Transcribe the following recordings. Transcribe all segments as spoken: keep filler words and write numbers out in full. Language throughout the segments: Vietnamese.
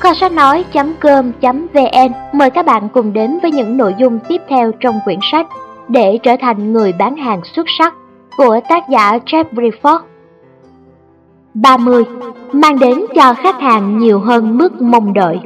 Kho sách nói chấm com chấm vn mời các bạn cùng đến với những nội dung tiếp theo trong quyển sách Để trở thành người bán hàng xuất sắc của tác giả Jeffrey Ford. ba mươi. Mang đến cho khách hàng nhiều hơn mức mong đợi.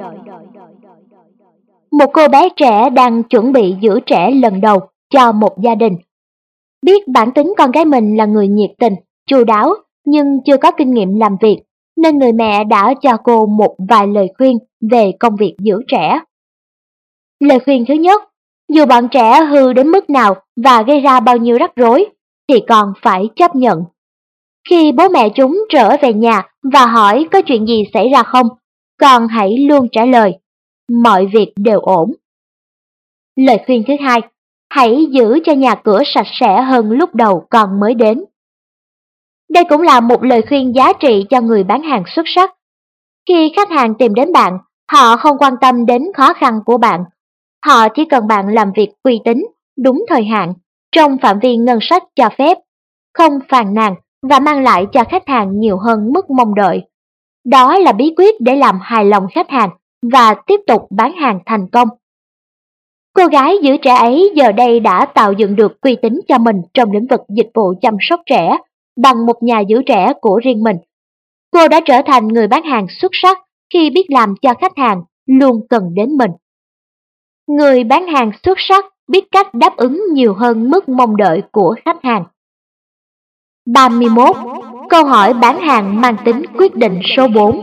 Một cô bé trẻ đang chuẩn bị giữ trẻ lần đầu cho một gia đình. Biết bản tính con gái mình là người nhiệt tình, chu đáo nhưng chưa có kinh nghiệm làm việc, nên người mẹ đã cho cô một vài lời khuyên về công việc giữ trẻ. Lời khuyên thứ nhất, dù bọn trẻ hư đến mức nào và gây ra bao nhiêu rắc rối, thì con phải chấp nhận. Khi bố mẹ chúng trở về nhà và hỏi có chuyện gì xảy ra không, con hãy luôn trả lời, mọi việc đều ổn. Lời khuyên thứ hai, hãy giữ cho nhà cửa sạch sẽ hơn lúc đầu con mới đến. Đây cũng là một lời khuyên giá trị cho người bán hàng xuất sắc. Khi khách hàng tìm đến bạn, họ không quan tâm đến khó khăn của bạn. Họ chỉ cần bạn làm việc uy tín, đúng thời hạn, trong phạm vi ngân sách cho phép, không phàn nàn và mang lại cho khách hàng nhiều hơn mức mong đợi. Đó là bí quyết để làm hài lòng khách hàng và tiếp tục bán hàng thành công. Cô gái giữ trẻ ấy giờ đây đã tạo dựng được uy tín cho mình trong lĩnh vực dịch vụ chăm sóc trẻ bằng một nhà giữ trẻ của riêng mình. Cô đã trở thành người bán hàng xuất sắc khi biết làm cho khách hàng luôn cần đến mình. Người bán hàng xuất sắc biết cách đáp ứng nhiều hơn mức mong đợi của khách hàng. ba mươi mốt. Câu hỏi bán hàng mang tính quyết định số bốn.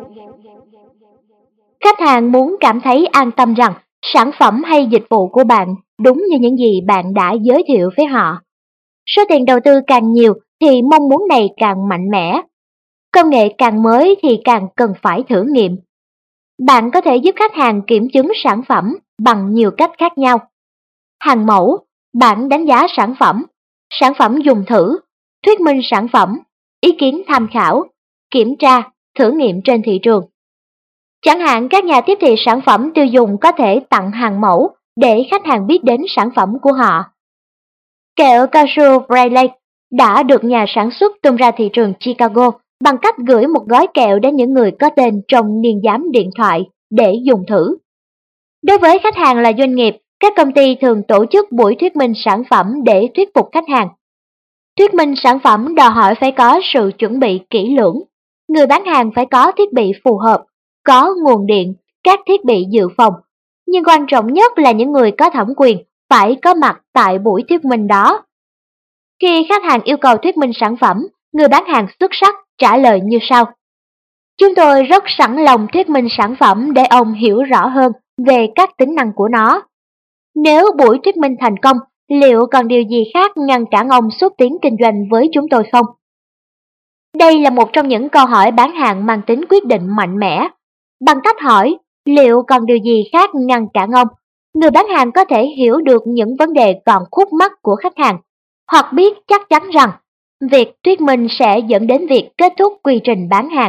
Khách hàng muốn cảm thấy an tâm rằng sản phẩm hay dịch vụ của bạn đúng như những gì bạn đã giới thiệu với họ. Số tiền đầu tư càng nhiều thì mong muốn này càng mạnh mẽ. Công nghệ càng mới thì càng cần phải thử nghiệm. Bạn có thể giúp khách hàng kiểm chứng sản phẩm bằng nhiều cách khác nhau. Hàng mẫu, bản đánh giá sản phẩm, sản phẩm dùng thử, thuyết minh sản phẩm, ý kiến tham khảo, kiểm tra, thử nghiệm trên thị trường. Chẳng hạn các nhà tiếp thị sản phẩm tiêu dùng có thể tặng hàng mẫu để khách hàng biết đến sản phẩm của họ. Kẹo cao su Briley đã được nhà sản xuất tung ra thị trường Chicago bằng cách gửi một gói kẹo đến những người có tên trong niên giám điện thoại để dùng thử. Đối với khách hàng là doanh nghiệp, các công ty thường tổ chức buổi thuyết minh sản phẩm để thuyết phục khách hàng. Thuyết minh sản phẩm đòi hỏi phải có sự chuẩn bị kỹ lưỡng. Người bán hàng phải có thiết bị phù hợp, có nguồn điện, các thiết bị dự phòng. Nhưng quan trọng nhất là những người có thẩm quyền phải có mặt tại buổi thuyết minh đó. Khi khách hàng yêu cầu thuyết minh sản phẩm, người bán hàng xuất sắc trả lời như sau. Chúng tôi rất sẵn lòng thuyết minh sản phẩm để ông hiểu rõ hơn về các tính năng của nó. Nếu buổi thuyết minh thành công, liệu còn điều gì khác ngăn cản ông xúc tiến kinh doanh với chúng tôi không? Đây là một trong những câu hỏi bán hàng mang tính quyết định mạnh mẽ. Bằng cách hỏi, liệu còn điều gì khác ngăn cản ông, người bán hàng có thể hiểu được những vấn đề còn khúc mắc của khách hàng, hoặc biết chắc chắn rằng việc thuyết minh sẽ dẫn đến việc kết thúc quy trình bán hàng.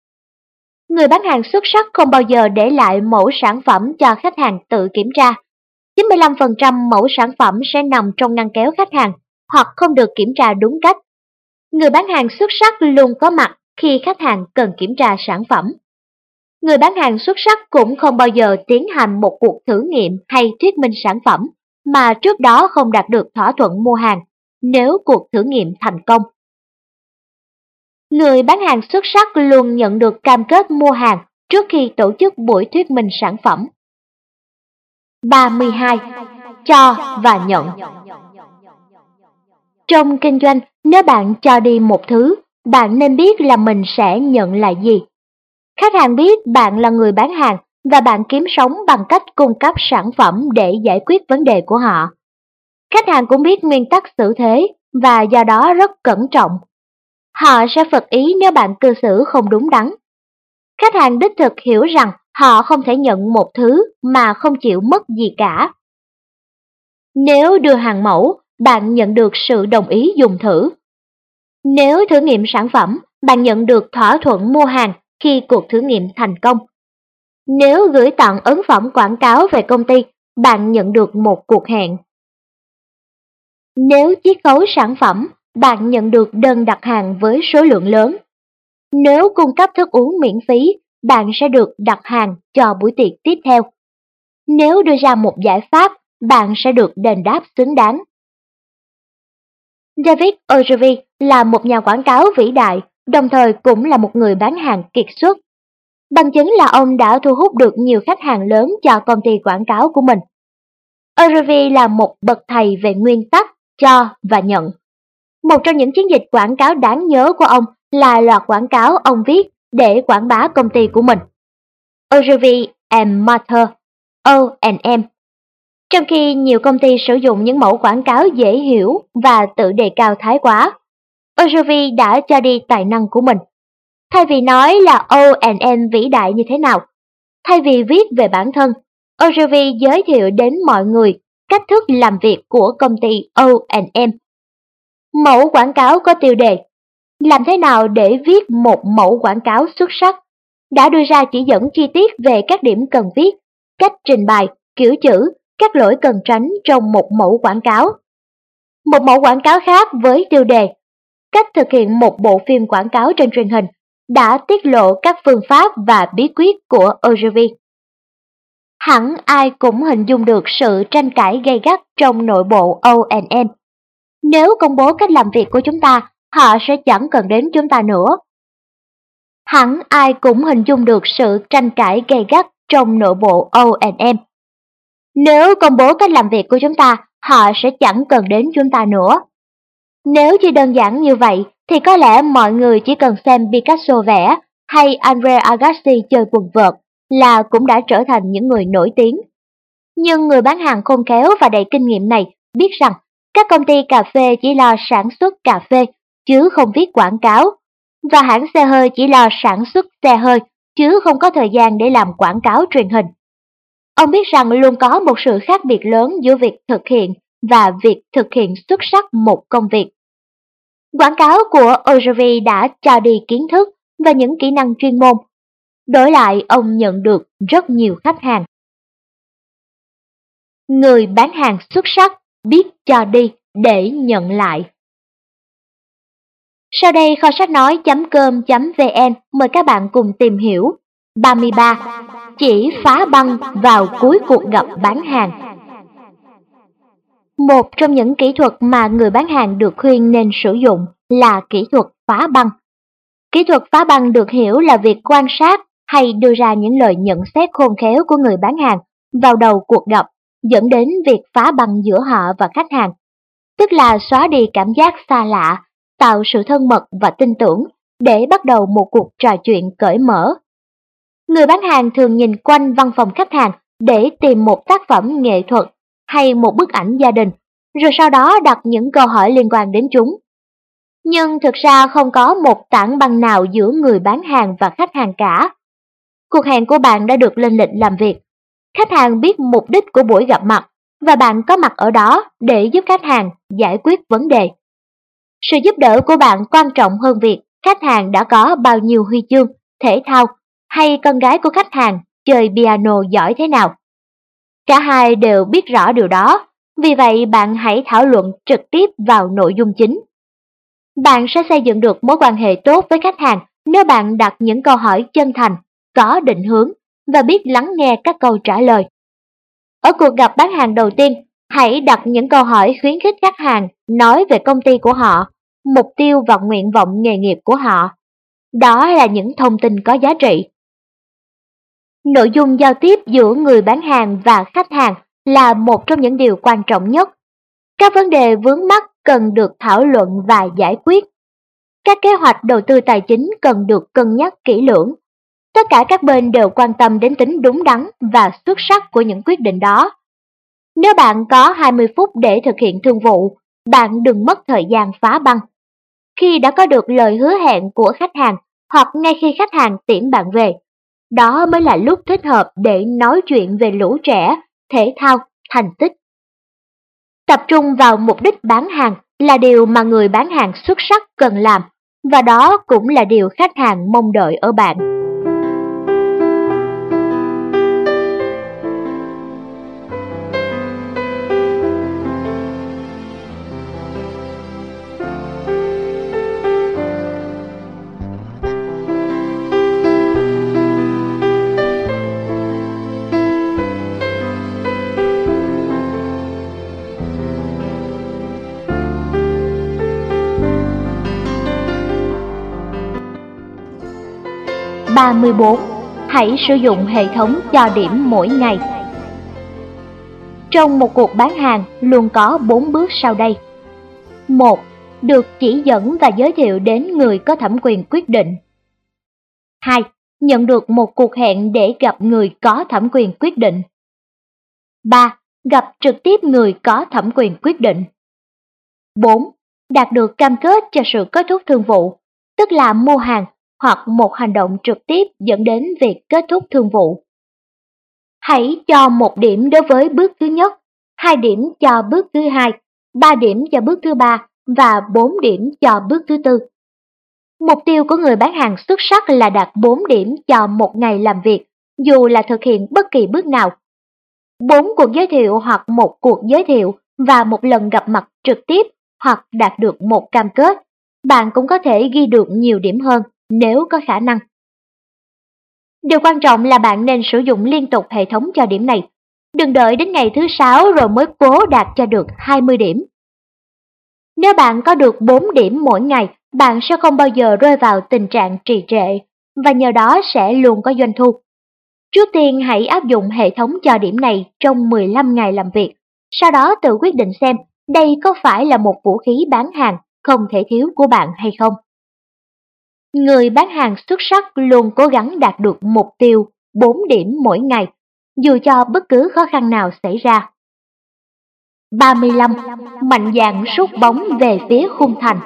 Người bán hàng xuất sắc không bao giờ để lại mẫu sản phẩm cho khách hàng tự kiểm tra. chín mươi lăm phần trăm mẫu sản phẩm sẽ nằm trong ngăn kéo khách hàng hoặc không được kiểm tra đúng cách. Người bán hàng xuất sắc luôn có mặt khi khách hàng cần kiểm tra sản phẩm. Người bán hàng xuất sắc cũng không bao giờ tiến hành một cuộc thử nghiệm hay thuyết minh sản phẩm mà trước đó không đạt được thỏa thuận mua hàng nếu cuộc thử nghiệm thành công. Người bán hàng xuất sắc luôn nhận được cam kết mua hàng trước khi tổ chức buổi thuyết minh sản phẩm. ba mươi hai. Cho và nhận. Trong kinh doanh, nếu bạn cho đi một thứ, bạn nên biết là mình sẽ nhận lại gì. Khách hàng biết bạn là người bán hàng và bạn kiếm sống bằng cách cung cấp sản phẩm để giải quyết vấn đề của họ. Khách hàng cũng biết nguyên tắc xử thế và do đó rất cẩn trọng. Họ sẽ phật ý nếu bạn cư xử không đúng đắn. Khách hàng đích thực hiểu rằng họ không thể nhận một thứ mà không chịu mất gì cả. Nếu đưa hàng mẫu, bạn nhận được sự đồng ý dùng thử. Nếu thử nghiệm sản phẩm, bạn nhận được thỏa thuận mua hàng khi cuộc thử nghiệm thành công. Nếu gửi tặng ấn phẩm quảng cáo về công ty, bạn nhận được một cuộc hẹn. Nếu chiết khấu sản phẩm, bạn nhận được đơn đặt hàng với số lượng lớn. Nếu cung cấp thức uống miễn phí, bạn sẽ được đặt hàng cho buổi tiệc tiếp theo. Nếu đưa ra một giải pháp, bạn sẽ được đền đáp xứng đáng. David Ogilvy là một nhà quảng cáo vĩ đại, đồng thời cũng là một người bán hàng kiệt xuất. Bằng chứng là ông đã thu hút được nhiều khách hàng lớn cho công ty quảng cáo của mình. Ogilvy là một bậc thầy về nguyên tắc cho và nhận. Một trong những chiến dịch quảng cáo đáng nhớ của ông là loạt quảng cáo ông viết để quảng bá công ty của mình. Ogilvy and Mather, O and M. Trong khi nhiều công ty sử dụng những mẫu quảng cáo dễ hiểu và tự đề cao thái quá, Ogilvy đã cho đi tài năng của mình. Thay vì nói là O and M vĩ đại như thế nào, thay vì viết về bản thân, Ogilvy giới thiệu đến mọi người cách thức làm việc của công ty O and M. Mẫu quảng cáo có tiêu đề làm thế nào để viết một mẫu quảng cáo xuất sắc, đã đưa ra chỉ dẫn chi tiết về các điểm cần viết, cách trình bày, kiểu chữ, các lỗi cần tránh trong một mẫu quảng cáo. Một mẫu quảng cáo khác với tiêu đề cách thực hiện một bộ phim quảng cáo trên truyền hình đã tiết lộ các phương pháp và bí quyết của Ogilvy. Hẳn ai cũng hình dung được sự tranh cãi gay gắt trong nội bộ O and M. Nếu công bố cách làm việc của chúng ta, họ sẽ chẳng cần đến chúng ta nữa. Hẳn ai cũng hình dung được sự tranh cãi gay gắt trong nội bộ O and M. Nếu công bố cách làm việc của chúng ta, họ sẽ chẳng cần đến chúng ta nữa. Nếu chỉ đơn giản như vậy, thì có lẽ mọi người chỉ cần xem Picasso vẽ hay Andre Agassi chơi quần vợt là cũng đã trở thành những người nổi tiếng. Nhưng người bán hàng khôn khéo và đầy kinh nghiệm này biết rằng các công ty cà phê chỉ lo sản xuất cà phê chứ không viết quảng cáo, và hãng xe hơi chỉ lo sản xuất xe hơi chứ không có thời gian để làm quảng cáo truyền hình. Ông biết rằng luôn có một sự khác biệt lớn giữa việc thực hiện và việc thực hiện xuất sắc một công việc. Quảng cáo của Ogilvy đã cho đi kiến thức và những kỹ năng chuyên môn. Đổi lại, ông nhận được rất nhiều khách hàng. Người bán hàng xuất sắc biết cho đi để nhận lại. Sau đây kho sách nói chấm com chấm vn mời các bạn cùng tìm hiểu ba mươi ba chỉ phá băng vào cuối cuộc gặp bán hàng. Một trong những kỹ thuật mà người bán hàng được khuyên nên sử dụng là kỹ thuật phá băng. Kỹ thuật phá băng được hiểu là việc quan sát hay đưa ra những lời nhận xét khôn khéo của người bán hàng vào đầu cuộc gặp, dẫn đến việc phá băng giữa họ và khách hàng, tức là xóa đi cảm giác xa lạ, tạo sự thân mật và tin tưởng để bắt đầu một cuộc trò chuyện cởi mở. Người bán hàng thường nhìn quanh văn phòng khách hàng để tìm một tác phẩm nghệ thuật hay một bức ảnh gia đình, rồi sau đó đặt những câu hỏi liên quan đến chúng. Nhưng thực ra không có một tảng băng nào giữa người bán hàng và khách hàng cả. Cuộc hẹn của bạn đã được lên lịch làm việc. Khách hàng biết mục đích của buổi gặp mặt và bạn có mặt ở đó để giúp khách hàng giải quyết vấn đề. Sự giúp đỡ của bạn quan trọng hơn việc khách hàng đã có bao nhiêu huy chương, thể thao hay con gái của khách hàng chơi piano giỏi thế nào. Cả hai đều biết rõ điều đó, vì vậy bạn hãy thảo luận trực tiếp vào nội dung chính. Bạn sẽ xây dựng được mối quan hệ tốt với khách hàng nếu bạn đặt những câu hỏi chân thành, có định hướng và biết lắng nghe các câu trả lời. Ở cuộc gặp bán hàng đầu tiên, hãy đặt những câu hỏi khuyến khích khách hàng nói về công ty của họ, mục tiêu và nguyện vọng nghề nghiệp của họ. Đó là những thông tin có giá trị. Nội dung giao tiếp giữa người bán hàng và khách hàng là một trong những điều quan trọng nhất. Các vấn đề vướng mắc cần được thảo luận và giải quyết. Các kế hoạch đầu tư tài chính cần được cân nhắc kỹ lưỡng. Tất cả các bên đều quan tâm đến tính đúng đắn và xuất sắc của những quyết định đó. Nếu bạn có hai mươi phút để thực hiện thương vụ, bạn đừng mất thời gian phá băng. Khi đã có được lời hứa hẹn của khách hàng hoặc ngay khi khách hàng tiễn bạn về, đó mới là lúc thích hợp để nói chuyện về lũ trẻ, thể thao, thành tích. Tập trung vào mục đích bán hàng là điều mà người bán hàng xuất sắc cần làm, và đó cũng là điều khách hàng mong đợi ở bạn. ba mươi bốn. Hãy sử dụng hệ thống cho điểm mỗi ngày. Trong một cuộc bán hàng luôn có bốn bước sau đây. một. Được chỉ dẫn và giới thiệu đến người có thẩm quyền quyết định. hai. Nhận được một cuộc hẹn để gặp người có thẩm quyền quyết định. ba. Gặp trực tiếp người có thẩm quyền quyết định. bốn. Đạt được cam kết cho sự kết thúc thương vụ, tức là mua hàng hoặc một hành động trực tiếp dẫn đến việc kết thúc thương vụ. Hãy cho một điểm đối với bước thứ nhất, hai điểm cho bước thứ hai, ba điểm cho bước thứ ba và bốn điểm cho bước thứ tư. Mục tiêu của người bán hàng xuất sắc là đạt bốn điểm cho một ngày làm việc, dù là thực hiện bất kỳ bước nào. bốn cuộc giới thiệu hoặc một cuộc giới thiệu và một lần gặp mặt trực tiếp hoặc đạt được một cam kết, bạn cũng có thể ghi được nhiều điểm hơn nếu có khả năng. Điều quan trọng là bạn nên sử dụng liên tục hệ thống cho điểm này. Đừng đợi đến ngày thứ sáu rồi mới cố đạt cho được hai mươi điểm. Nếu bạn có được bốn điểm mỗi ngày, bạn sẽ không bao giờ rơi vào tình trạng trì trệ và nhờ đó sẽ luôn có doanh thu. Trước tiên hãy áp dụng hệ thống cho điểm này trong mười lăm ngày làm việc, sau đó tự quyết định xem đây có phải là một vũ khí bán hàng không thể thiếu của bạn hay không. Người bán hàng xuất sắc luôn cố gắng đạt được mục tiêu bốn điểm mỗi ngày, dù cho bất cứ khó khăn nào xảy ra. ba mươi lăm. Mạnh dạn sút bóng về phía khung thành.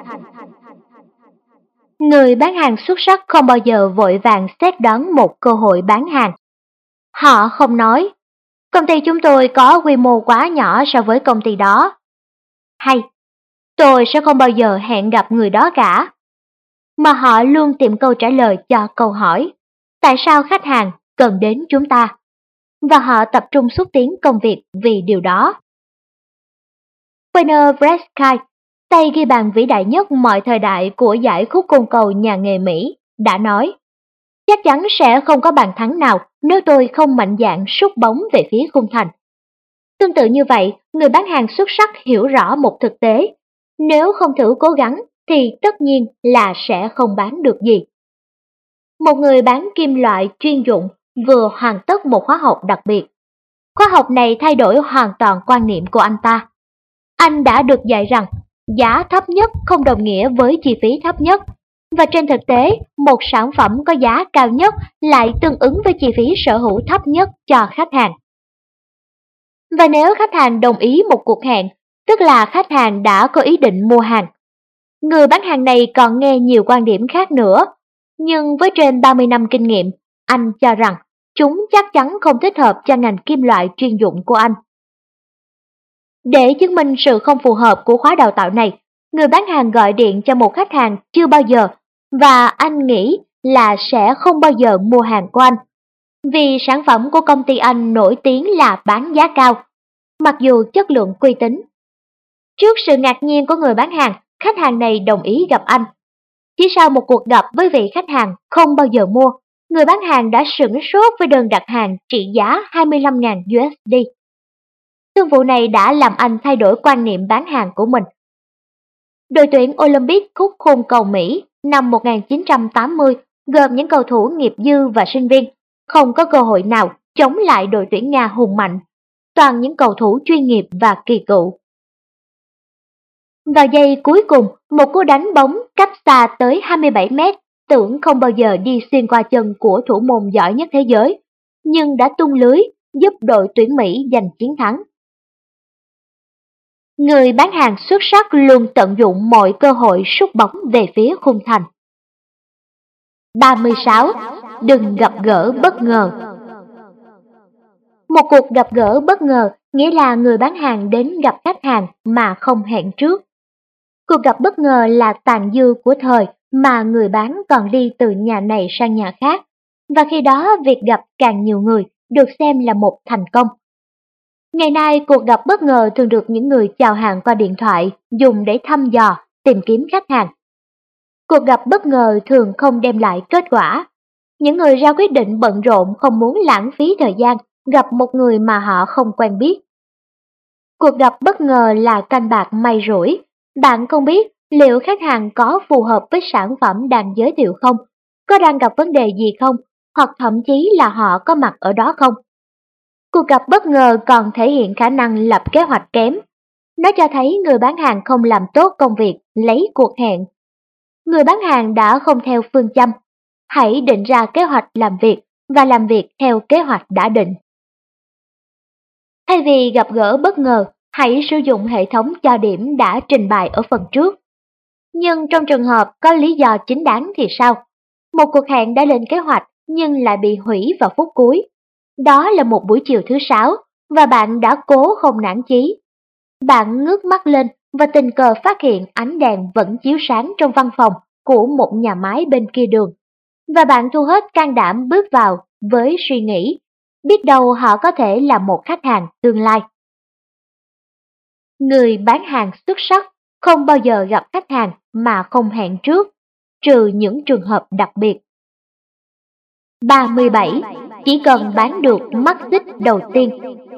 Người bán hàng xuất sắc không bao giờ vội vàng xét đoán một cơ hội bán hàng. Họ không nói, công ty chúng tôi có quy mô quá nhỏ so với công ty đó. Hay, tôi sẽ không bao giờ hẹn gặp người đó cả. Mà họ luôn tìm câu trả lời cho câu hỏi, tại sao khách hàng cần đến chúng ta? Và họ tập trung xúc tiến công việc vì điều đó. Wayne Gretzky, tay ghi bàn vĩ đại nhất mọi thời đại của giải khúc côn cầu nhà nghề Mỹ, đã nói, chắc chắn sẽ không có bàn thắng nào nếu tôi không mạnh dạn sút bóng về phía khung thành. Tương tự như vậy, người bán hàng xuất sắc hiểu rõ một thực tế, nếu không thử cố gắng thì tất nhiên là sẽ không bán được gì. Một người bán kim loại chuyên dụng vừa hoàn tất một khóa học đặc biệt. Khóa học này thay đổi hoàn toàn quan niệm của anh ta. Anh đã được dạy rằng giá thấp nhất không đồng nghĩa với chi phí thấp nhất, và trên thực tế, một sản phẩm có giá cao nhất lại tương ứng với chi phí sở hữu thấp nhất cho khách hàng. Và nếu khách hàng đồng ý một cuộc hẹn, tức là khách hàng đã có ý định mua hàng. Người bán hàng này còn nghe nhiều quan điểm khác nữa, nhưng với trên ba mươi năm kinh nghiệm, anh cho rằng chúng chắc chắn không thích hợp cho ngành kim loại chuyên dụng của anh. Để chứng minh sự không phù hợp của khóa đào tạo này, người bán hàng gọi điện cho một khách hàng chưa bao giờ và anh nghĩ là sẽ không bao giờ mua hàng của anh, vì sản phẩm của công ty anh nổi tiếng là bán giá cao, mặc dù chất lượng uy tín. Trước sự ngạc nhiên của người bán hàng, khách hàng này đồng ý gặp anh. Chỉ sau một cuộc gặp với vị khách hàng không bao giờ mua, người bán hàng đã sửng sốt với đơn đặt hàng trị giá hai mươi lăm nghìn đô la. Thương vụ này đã làm anh thay đổi quan niệm bán hàng của mình. Đội tuyển Olympic khúc côn cầu Mỹ năm một nghìn chín trăm tám mươi gồm những cầu thủ nghiệp dư và sinh viên, không có cơ hội nào chống lại đội tuyển Nga hùng mạnh, toàn những cầu thủ chuyên nghiệp và kỳ cựu. Vào giây cuối cùng, một cú đánh bóng cách xa tới hai mươi bảy mét, tưởng không bao giờ đi xuyên qua chân của thủ môn giỏi nhất thế giới, nhưng đã tung lưới, giúp đội tuyển Mỹ giành chiến thắng. Người bán hàng xuất sắc luôn tận dụng mọi cơ hội sút bóng về phía khung thành. ba mươi sáu. Đừng gặp gỡ bất ngờ. Một cuộc gặp gỡ bất ngờ nghĩa là người bán hàng đến gặp khách hàng mà không hẹn trước. Cuộc gặp bất ngờ là tàn dư của thời mà người bán còn đi từ nhà này sang nhà khác, và khi đó việc gặp càng nhiều người được xem là một thành công. Ngày nay, cuộc gặp bất ngờ thường được những người chào hàng qua điện thoại dùng để thăm dò, tìm kiếm khách hàng. Cuộc gặp bất ngờ thường không đem lại kết quả. Những người ra quyết định bận rộn không muốn lãng phí thời gian gặp một người mà họ không quen biết. Cuộc gặp bất ngờ là canh bạc may rủi. Bạn không biết liệu khách hàng có phù hợp với sản phẩm đang giới thiệu không, có đang gặp vấn đề gì không, hoặc thậm chí là họ có mặt ở đó không. Cuộc gặp bất ngờ còn thể hiện khả năng lập kế hoạch kém. Nó cho thấy người bán hàng không làm tốt công việc lấy cuộc hẹn. Người bán hàng đã không theo phương châm. Hãy định ra kế hoạch làm việc và làm việc theo kế hoạch đã định. Thay vì gặp gỡ bất ngờ, hãy sử dụng hệ thống cho điểm đã trình bày ở phần trước. Nhưng trong trường hợp có lý do chính đáng thì sao? Một cuộc hẹn đã lên kế hoạch nhưng lại bị hủy vào phút cuối. Đó là một buổi chiều thứ sáu và bạn đã cố không nản chí. Bạn ngước mắt lên và tình cờ phát hiện ánh đèn vẫn chiếu sáng trong văn phòng của một nhà máy bên kia đường. Và bạn thu hết can đảm bước vào với suy nghĩ, biết đâu họ có thể là một khách hàng tương lai. Người bán hàng xuất sắc không bao giờ gặp khách hàng mà không hẹn trước, trừ những trường hợp đặc biệt. ba mươi bảy. Chỉ cần bán được mắt xích đầu tiên.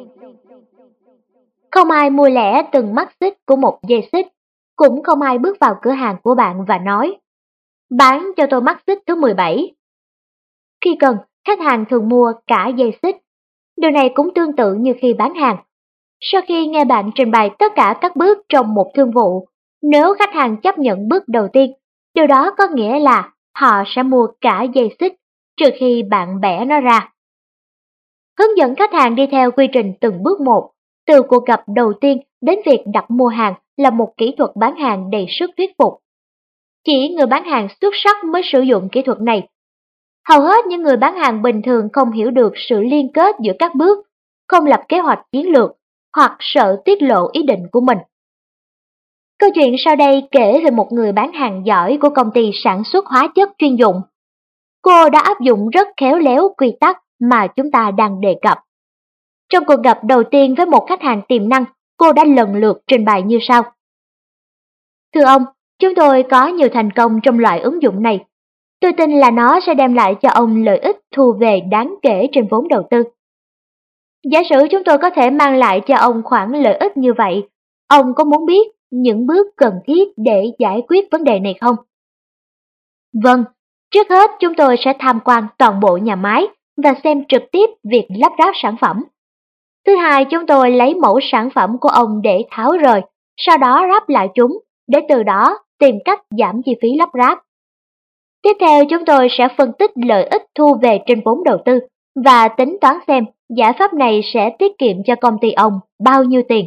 Không ai mua lẻ từng mắt xích của một dây xích, cũng không ai bước vào cửa hàng của bạn và nói, bán cho tôi mắt xích thứ mười bảy. Khi cần, khách hàng thường mua cả dây xích. Điều này cũng tương tự như khi bán hàng. Sau khi nghe bạn trình bày tất cả các bước trong một thương vụ, nếu khách hàng chấp nhận bước đầu tiên, điều đó có nghĩa là họ sẽ mua cả dây xích, trừ khi bạn bẻ nó ra. Hướng dẫn khách hàng đi theo quy trình từng bước một, từ cuộc gặp đầu tiên đến việc đặt mua hàng là một kỹ thuật bán hàng đầy sức thuyết phục. Chỉ người bán hàng xuất sắc mới sử dụng kỹ thuật này. Hầu hết những người bán hàng bình thường không hiểu được sự liên kết giữa các bước, không lập kế hoạch chiến lược, hoặc sợ tiết lộ ý định của mình. Câu chuyện sau đây kể về một người bán hàng giỏi của công ty sản xuất hóa chất chuyên dụng. Cô đã áp dụng rất khéo léo quy tắc mà chúng ta đang đề cập. Trong cuộc gặp đầu tiên với một khách hàng tiềm năng, cô đã lần lượt trình bày như sau. Thưa ông, chúng tôi có nhiều thành công trong loại ứng dụng này. Tôi tin là nó sẽ đem lại cho ông lợi ích thu về đáng kể trên vốn đầu tư. Giả sử chúng tôi có thể mang lại cho ông khoản lợi ích như vậy, ông có muốn biết những bước cần thiết để giải quyết vấn đề này không? Vâng, trước hết chúng tôi sẽ tham quan toàn bộ nhà máy và xem trực tiếp việc lắp ráp sản phẩm. Thứ hai, chúng tôi lấy mẫu sản phẩm của ông để tháo rời, sau đó ráp lại chúng, để từ đó tìm cách giảm chi phí lắp ráp. Tiếp theo, chúng tôi sẽ phân tích lợi ích thu về trên vốn đầu tư và tính toán xem giải pháp này sẽ tiết kiệm cho công ty ông bao nhiêu tiền.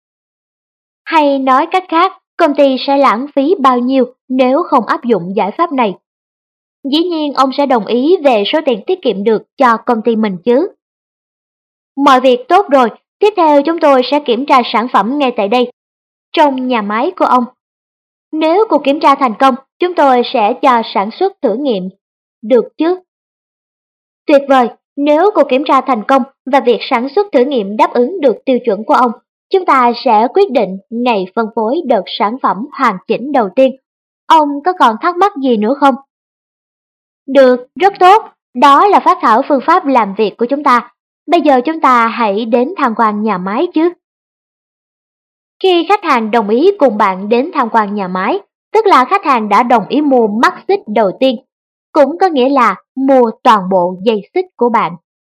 Hay nói cách khác, công ty sẽ lãng phí bao nhiêu nếu không áp dụng giải pháp này. Dĩ nhiên ông sẽ đồng ý về số tiền tiết kiệm được cho công ty mình chứ. Mọi việc tốt rồi, tiếp theo chúng tôi sẽ kiểm tra sản phẩm ngay tại đây, trong nhà máy của ông. Nếu cuộc kiểm tra thành công, chúng tôi sẽ cho sản xuất thử nghiệm. Được chứ? Tuyệt vời, nếu cuộc kiểm tra thành công và việc sản xuất thử nghiệm đáp ứng được tiêu chuẩn của ông, chúng ta sẽ quyết định ngày phân phối đợt sản phẩm hoàn chỉnh đầu tiên. Ông có còn thắc mắc gì nữa không? Được, rất tốt. Đó là phác thảo phương pháp làm việc của chúng ta. Bây giờ chúng ta hãy đến tham quan nhà máy chứ. Khi khách hàng đồng ý cùng bạn đến tham quan nhà máy, tức là khách hàng đã đồng ý mua mắt xích đầu tiên, cũng có nghĩa là mua toàn bộ dây xích của bạn.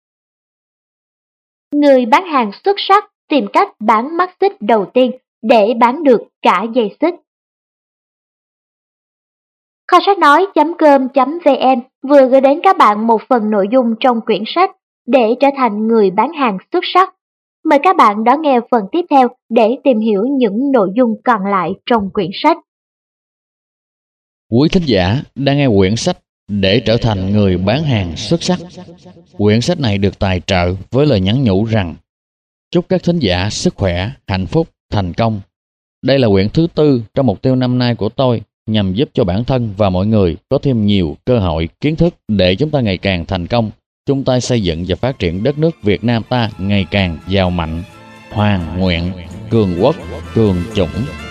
Người bán hàng xuất sắc tìm cách bán mắt xích đầu tiên để bán được cả dây xích. Kho sách nói.com.vn vừa gửi đến các bạn một phần nội dung trong quyển sách để trở thành người bán hàng xuất sắc. Mời các bạn đón nghe phần tiếp theo để tìm hiểu những nội dung còn lại trong quyển sách. Quý thính giả đang nghe quyển sách Để trở thành người bán hàng xuất sắc. Quyển sách này được tài trợ với lời nhắn nhủ rằng chúc các thính giả sức khỏe, hạnh phúc, thành công. Đây là quyển thứ tư trong mục tiêu năm nay của tôi nhằm giúp cho bản thân và mọi người có thêm nhiều cơ hội, kiến thức để chúng ta ngày càng thành công, chung tay xây dựng và phát triển đất nước Việt Nam ta ngày càng giàu mạnh, hoàn nguyện, cường quốc, cường chủng.